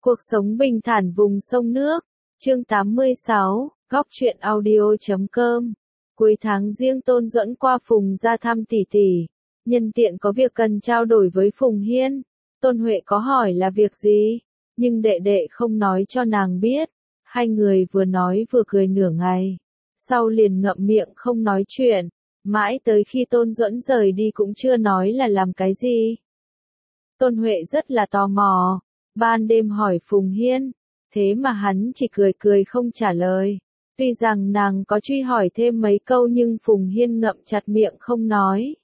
Cuộc sống bình thản vùng sông nước. Chương 86, Góc truyện audio.com. Cuối tháng Giêng Tôn Duẫn qua Phùng ra thăm tỷ tỷ. Nhân tiện có việc cần trao đổi với Phùng Hiên. Tôn Huệ có hỏi là việc gì, nhưng đệ đệ không nói cho nàng biết. Hai người vừa nói vừa cười nửa ngày. Sau liền ngậm miệng không nói chuyện. Mãi tới khi Tôn Duẫn rời đi cũng chưa nói là làm cái gì. Tôn Huệ rất là tò mò. Ban đêm hỏi Phùng Hiên, thế mà hắn chỉ cười cười không trả lời. Tuy rằng nàng có truy hỏi thêm mấy câu nhưng Phùng Hiên ngậm chặt miệng không nói.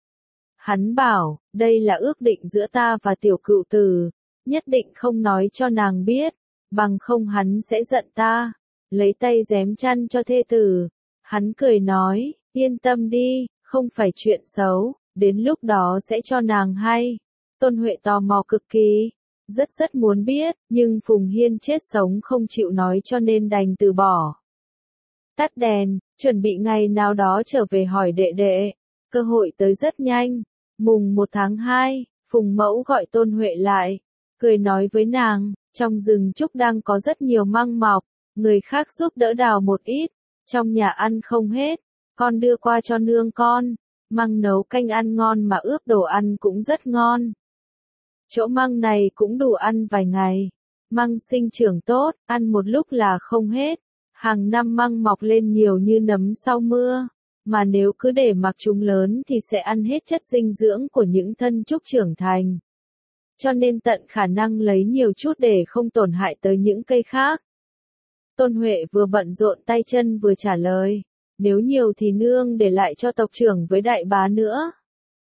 Hắn bảo, đây là ước định giữa ta và tiểu cựu tử, nhất định không nói cho nàng biết, bằng không hắn sẽ giận ta. Lấy tay giém chăn cho thê tử. Hắn cười nói, yên tâm đi, không phải chuyện xấu, đến lúc đó sẽ cho nàng hay. Tôn Huệ tò mò cực kỳ. Rất muốn biết, nhưng Phùng Hiên chết sống không chịu nói cho nên đành từ bỏ. Tắt đèn, chuẩn bị ngày nào đó trở về hỏi đệ đệ. Cơ hội tới rất nhanh. Mùng 1 tháng 2, Phùng Mẫu gọi Tôn Huệ lại. Cười nói với nàng, trong rừng trúc đang có rất nhiều măng mọc. Người khác giúp đỡ đào một ít. Trong nhà ăn không hết. Con đưa qua cho nương con. Măng nấu canh ăn ngon mà ướp đồ ăn cũng rất ngon. Chỗ măng này cũng đủ ăn vài ngày. Măng sinh trưởng tốt, ăn một lúc là không hết. Hàng năm măng mọc lên nhiều như nấm sau mưa. Mà nếu cứ để mặc chúng lớn thì sẽ ăn hết chất dinh dưỡng của những thân trúc trưởng thành. Cho nên tận khả năng lấy nhiều chút để không tổn hại tới những cây khác. Tôn Huệ vừa bận rộn tay chân vừa trả lời. Nếu nhiều thì nương để lại cho tộc trưởng với đại bá nữa.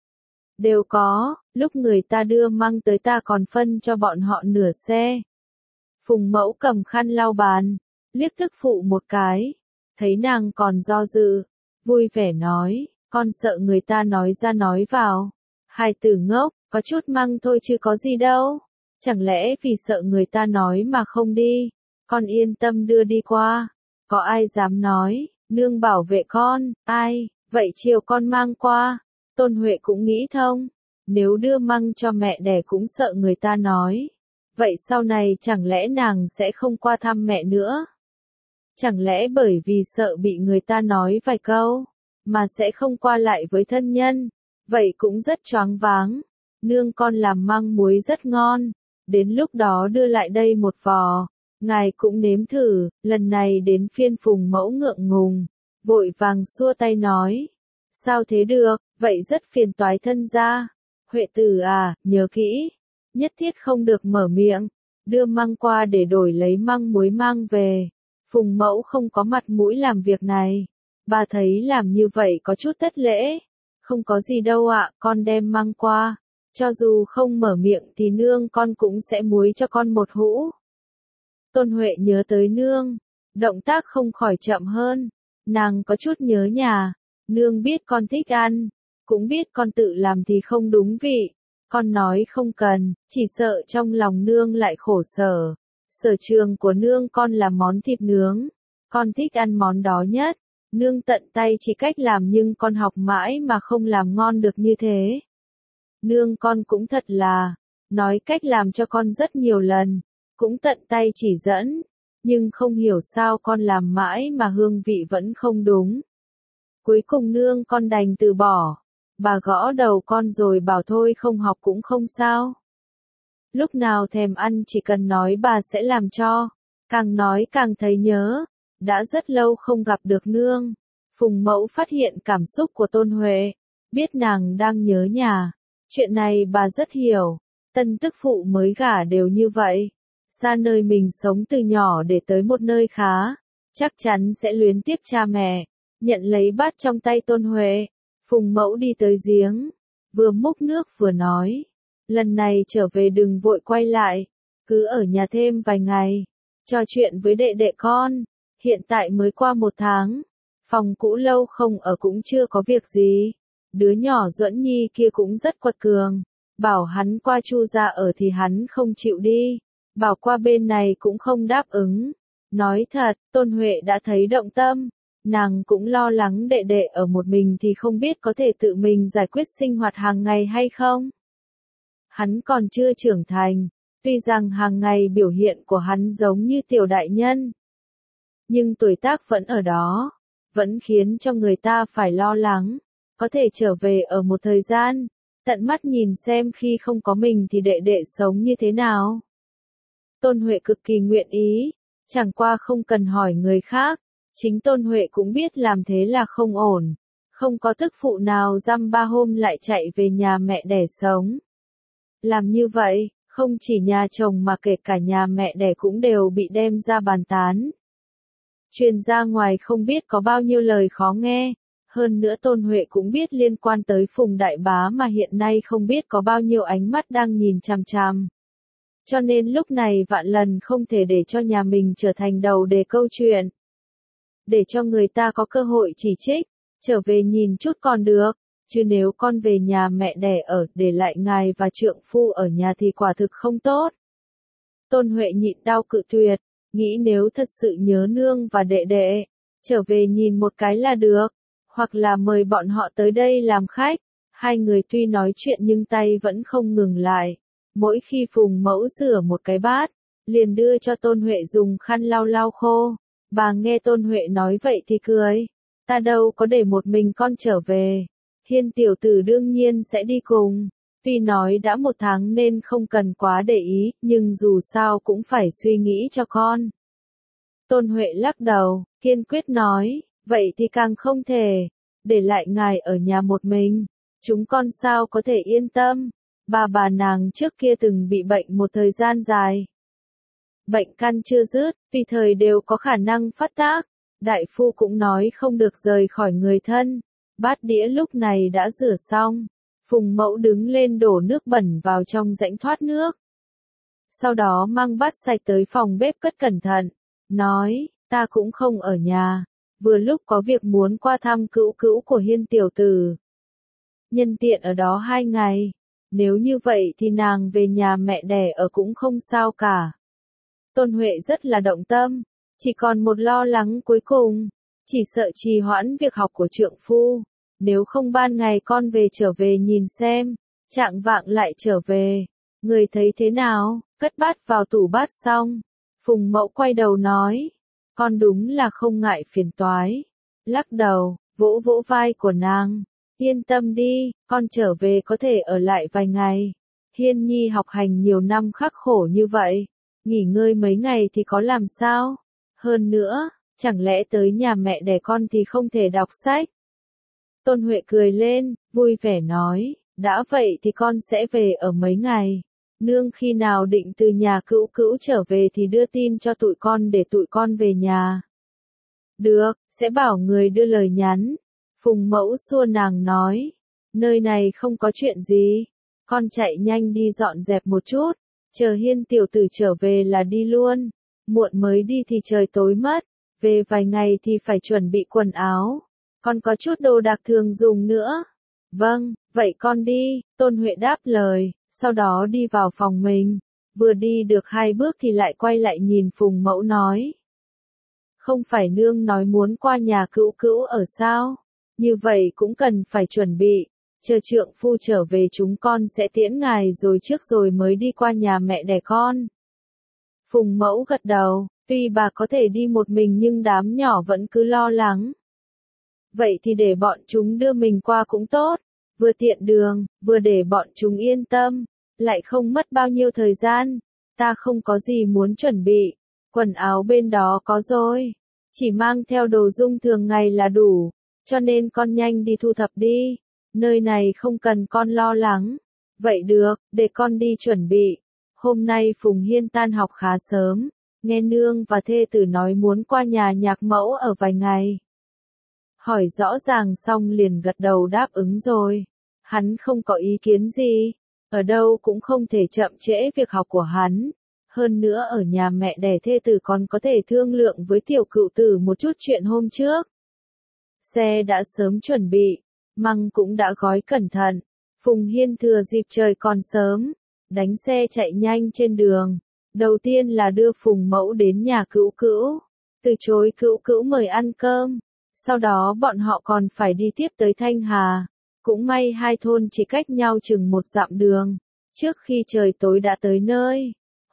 Đều có, lúc người ta đưa măng tới ta còn phân cho bọn họ nửa xe. Phùng Mẫu cầm khăn lau bàn, liếc thức phụ một cái, thấy nàng còn do dự, vui vẻ nói, con sợ người ta nói ra nói vào. Hai tử ngốc, có chút măng thôi chứ có gì đâu, chẳng lẽ vì sợ người ta nói mà không đi, con yên tâm đưa đi qua, có ai dám nói, nương bảo vệ con, ai, vậy chiều con mang qua. Tôn Huệ cũng nghĩ thông, nếu đưa măng cho mẹ đẻ cũng sợ người ta nói. Vậy sau này chẳng lẽ nàng sẽ không qua thăm mẹ nữa? Chẳng lẽ bởi vì sợ bị người ta nói vài câu, mà sẽ không qua lại với thân nhân? Vậy cũng rất choáng váng. Nương con làm măng muối rất ngon, đến lúc đó đưa lại đây một vò. Ngài cũng nếm thử, lần này đến phiên Phùng Mẫu ngượng ngùng, vội vàng xua tay nói. Sao thế được, vậy rất phiền toái thân gia. Huệ tử à, nhớ kỹ, nhất thiết không được mở miệng, đưa măng qua để đổi lấy măng muối mang về. Phùng Mẫu không có mặt mũi làm việc này. Bà thấy làm như vậy có chút thất lễ. Không có gì đâu ạ, con đem măng qua. Cho dù không mở miệng thì nương con cũng sẽ muối cho con một hũ. Tôn Huệ nhớ tới nương, động tác không khỏi chậm hơn. Nàng có chút nhớ nhà. Nương biết con thích ăn, cũng biết con tự làm thì không đúng vị. Con nói không cần, chỉ sợ trong lòng nương lại khổ sở. Sở trường của nương con là món thịt nướng. Con thích ăn món đó nhất. Nương tận tay chỉ cách làm nhưng con học mãi mà không làm ngon được như thế. Nương con cũng thật là, nói cách làm cho con rất nhiều lần, cũng tận tay chỉ dẫn. Nhưng không hiểu sao con làm mãi mà hương vị vẫn không đúng. Cuối cùng nương con đành từ bỏ. Bà gõ đầu con rồi bảo thôi không học cũng không sao. Lúc nào thèm ăn chỉ cần nói bà sẽ làm cho. Càng nói càng thấy nhớ. Đã rất lâu không gặp được nương. Phùng Mẫu phát hiện cảm xúc của Tôn Huệ. Biết nàng đang nhớ nhà. Chuyện này bà rất hiểu. Tân tức phụ mới gả đều như vậy. Xa nơi mình sống từ nhỏ để tới một nơi khá. Chắc chắn sẽ luyến tiếc cha mẹ. Nhận lấy bát trong tay Tôn Huệ, Phùng Mẫu đi tới giếng, vừa múc nước vừa nói, lần này trở về đừng vội quay lại, cứ ở nhà thêm vài ngày, trò chuyện với đệ đệ con, hiện tại mới qua 1 tháng, phòng cũ lâu không ở cũng chưa có việc gì, đứa nhỏ Duẫn Nhi kia cũng rất quật cường, bảo hắn qua Chu gia ở thì hắn không chịu đi, bảo qua bên này cũng không đáp ứng, nói thật, Tôn Huệ đã thấy động tâm. Nàng cũng lo lắng đệ đệ ở một mình thì không biết có thể tự mình giải quyết sinh hoạt hàng ngày hay không. Hắn còn chưa trưởng thành, Tuy rằng hàng ngày biểu hiện của hắn giống như tiểu đại nhân, nhưng tuổi tác vẫn ở đó, vẫn khiến cho người ta phải lo lắng, có thể trở về ở một thời gian, tận mắt nhìn xem khi không có mình thì đệ đệ sống như thế nào. Tôn Huệ cực kỳ nguyện ý, chẳng qua không cần hỏi người khác, chính Tôn Huệ cũng biết làm thế là không ổn, không có tức phụ nào dăm ba hôm lại chạy về nhà mẹ đẻ sống. Làm như vậy, không chỉ nhà chồng mà kể cả nhà mẹ đẻ cũng đều bị đem ra bàn tán. Truyền ra ngoài không biết có bao nhiêu lời khó nghe, hơn nữa Tôn Huệ cũng biết liên quan tới Phùng Đại Bá mà hiện nay không biết có bao nhiêu ánh mắt đang nhìn chằm chằm. Cho nên lúc này vạn lần không thể để cho nhà mình trở thành đầu đề câu chuyện. Để cho người ta có cơ hội chỉ trích, trở về nhìn chút còn được, chứ nếu con về nhà mẹ đẻ ở để lại ngài và trượng phu ở nhà thì quả thực không tốt. Tôn Huệ nhịn đau cự tuyệt, nghĩ nếu thật sự nhớ nương và đệ đệ, trở về nhìn một cái là được, hoặc là mời bọn họ tới đây làm khách. Hai người tuy nói chuyện nhưng tay vẫn không ngừng lại. Mỗi khi Phùng Mẫu rửa một cái bát, liền đưa cho Tôn Huệ dùng khăn lau lau khô. Bà nghe Tôn Huệ nói vậy thì cười. Ta đâu có để một mình con trở về. Hiên tiểu tử đương nhiên sẽ đi cùng. Tuy nói đã 1 tháng nên không cần quá để ý, nhưng dù sao cũng phải suy nghĩ cho con. Tôn Huệ lắc đầu, kiên quyết nói, vậy thì càng không thể. Để lại ngài ở nhà một mình. Chúng con sao có thể yên tâm. Bà nàng trước kia từng bị bệnh một thời gian dài. Bệnh căn chưa dứt, tùy thời đều có khả năng phát tác. Đại phu cũng nói không được rời khỏi người thân. Bát đĩa lúc này đã rửa xong. Phùng Mẫu đứng lên đổ nước bẩn vào trong rãnh thoát nước. Sau đó mang bát sạch tới phòng bếp cất cẩn thận. Nói, ta cũng không ở nhà. Vừa lúc có việc muốn qua thăm cữu cữu của Hiên tiểu tử. Nhân tiện ở đó 2 ngày. Nếu như vậy thì nàng về nhà mẹ đẻ ở cũng không sao cả. Tôn Huệ rất là động tâm. Chỉ còn một lo lắng cuối cùng. Chỉ sợ trì hoãn việc học của trượng phu. Nếu không ban ngày con về trở về nhìn xem. Trạng vạng lại trở về. Người thấy thế nào? Cất bát vào tủ bát xong. Phùng Mẫu quay đầu nói. Con đúng là không ngại phiền toái. Lắc đầu, vỗ vỗ vai của nàng. Yên tâm đi, con trở về có thể ở lại vài ngày. Hiên Nhi học hành nhiều năm khắc khổ như vậy. Nghỉ ngơi mấy ngày thì có làm sao? Hơn nữa, chẳng lẽ tới nhà mẹ đẻ con thì không thể đọc sách? Tôn Huệ cười lên, vui vẻ nói, đã vậy thì con sẽ về ở mấy ngày. Nương khi nào định từ nhà cữu cữu trở về thì đưa tin cho tụi con để tụi con về nhà. Được, sẽ bảo người đưa lời nhắn. Phùng Mẫu xua nàng nói, nơi này không có chuyện gì, con chạy nhanh đi dọn dẹp một chút, chờ Hiên tiểu tử trở về là đi luôn, muộn mới đi thì trời tối mất, về vài ngày thì phải chuẩn bị quần áo, còn có chút đồ đạc thường dùng nữa. Vâng, vậy con đi, Tôn Huệ đáp lời, sau đó đi vào phòng mình, vừa đi được 2 bước thì lại quay lại nhìn Phùng Mẫu nói. Không phải nương nói muốn qua nhà cữu cữu ở sao? Như vậy cũng cần phải chuẩn bị, chờ trượng phu trở về chúng con sẽ tiễn ngài rồi trước rồi mới đi qua nhà mẹ đẻ con. Phùng Mẫu gật đầu, tuy bà có thể đi một mình nhưng đám nhỏ vẫn cứ lo lắng. Vậy thì để bọn chúng đưa mình qua cũng tốt, vừa tiện đường, vừa để bọn chúng yên tâm, lại không mất bao nhiêu thời gian, ta không có gì muốn chuẩn bị, quần áo bên đó có rồi, chỉ mang theo đồ dung thường ngày là đủ. Cho nên con nhanh đi thu thập đi, nơi này không cần con lo lắng. Vậy được, để con đi chuẩn bị. Hôm nay Phùng Hiên tan học khá sớm, nghe nương và thê tử nói muốn qua nhà nhạc mẫu ở vài ngày. Hỏi rõ ràng xong liền gật đầu đáp ứng rồi. Hắn không có ý kiến gì, ở đâu cũng không thể chậm trễ việc học của hắn. Hơn nữa ở nhà mẹ đẻ thê tử còn có thể thương lượng với tiểu cựu tử một chút chuyện hôm trước. Xe đã sớm chuẩn bị, măng cũng đã gói cẩn thận. Phùng Hiên thừa dịp trời còn sớm, đánh xe chạy nhanh trên đường. Đầu tiên là đưa Phùng Mẫu đến nhà cữu cữu, từ chối cữu cữu mời ăn cơm. Sau đó bọn họ còn phải đi tiếp tới Thanh Hà. Cũng may 2 thôn chỉ cách nhau chừng 1 dặm đường. Trước khi trời tối đã tới nơi.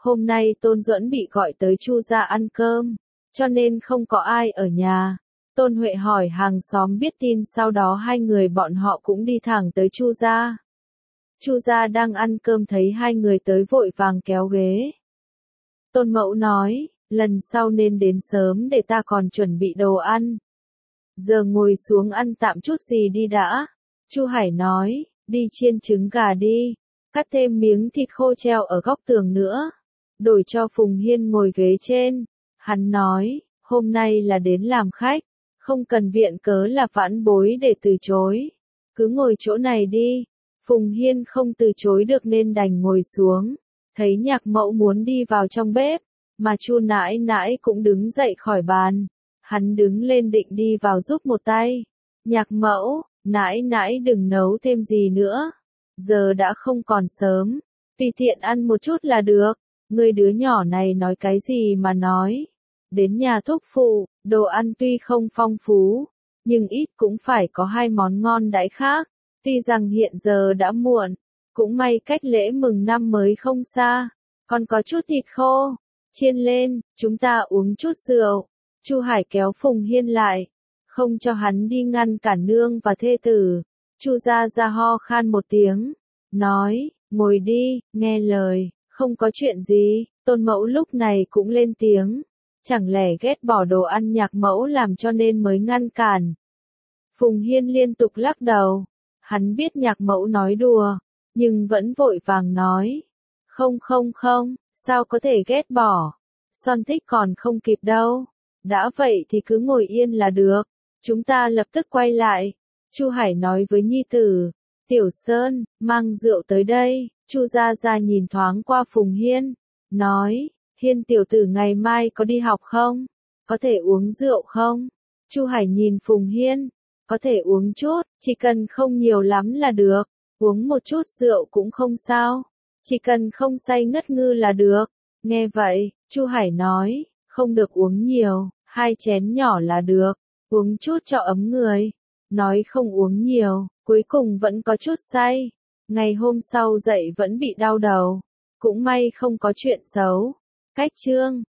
Hôm nay Tôn Duẫn bị gọi tới Chu gia ăn cơm, cho nên không có ai ở nhà. Tôn Huệ hỏi hàng xóm biết tin, sau đó hai người bọn họ cũng đi thẳng tới Chu gia. Chu gia đang ăn cơm thấy hai người tới vội vàng kéo ghế. Tôn Mẫu nói, lần sau nên đến sớm để ta còn chuẩn bị đồ ăn. Giờ ngồi xuống ăn tạm chút gì đi đã. Chu Hải nói, đi chiên trứng gà đi, cắt thêm miếng thịt khô treo ở góc tường nữa. Đổi cho Phùng Hiên ngồi ghế trên. Hắn nói, hôm nay là đến làm khách, không cần viện cớ là vãn bối để từ chối. Cứ ngồi chỗ này đi. Phùng Hiên không từ chối được nên đành ngồi xuống. Thấy Nhạc Mẫu muốn đi vào trong bếp, mà Chu nãi nãi cũng đứng dậy khỏi bàn. Hắn đứng lên định đi vào giúp một tay. Nhạc Mẫu, nãi nãi đừng nấu thêm gì nữa. Giờ đã không còn sớm, tùy tiện ăn một chút là được. Người đứa nhỏ này nói cái gì mà nói. Đến nhà thúc phụ, đồ ăn tuy không phong phú, nhưng ít cũng phải có hai món ngon đãi khác. Tuy rằng hiện giờ đã muộn, cũng may cách lễ mừng năm mới không xa. Còn có chút thịt khô, chiên lên, chúng ta uống chút rượu. Chu Hải kéo Phùng Hiên lại, không cho hắn đi ngăn cản nương và thê tử. Chu Gia Gia ho khan một tiếng, nói, ngồi đi, nghe lời, không có chuyện gì. Tôn Mẫu lúc này cũng lên tiếng, chẳng lẽ ghét bỏ đồ ăn Nhạc Mẫu làm cho nên mới ngăn cản. Phùng Hiên liên tục lắc đầu, hắn biết Nhạc Mẫu nói đùa, nhưng vẫn vội vàng nói, không, sao có thể ghét bỏ, son thích còn không kịp đâu. Đã vậy thì cứ ngồi yên là được, chúng ta lập tức quay lại. Chu Hải nói với nhi tử, Tiểu Sơn, mang rượu tới đây. Chu Gia Gia nhìn thoáng qua Phùng Hiên, nói, Hiên tiểu tử ngày mai có đi học không? Có thể uống rượu không? Chu Hải nhìn Phùng Hiên, có thể uống chút, chỉ cần không nhiều lắm là được, uống một chút rượu cũng không sao, chỉ cần không say ngất ngư là được. Nghe vậy, Chu Hải nói, không được uống nhiều, 2 chén nhỏ là được, uống chút cho ấm người. Nói không uống nhiều, cuối cùng vẫn có chút say. Ngày hôm sau dậy vẫn bị đau đầu, cũng may không có chuyện xấu. Cách chương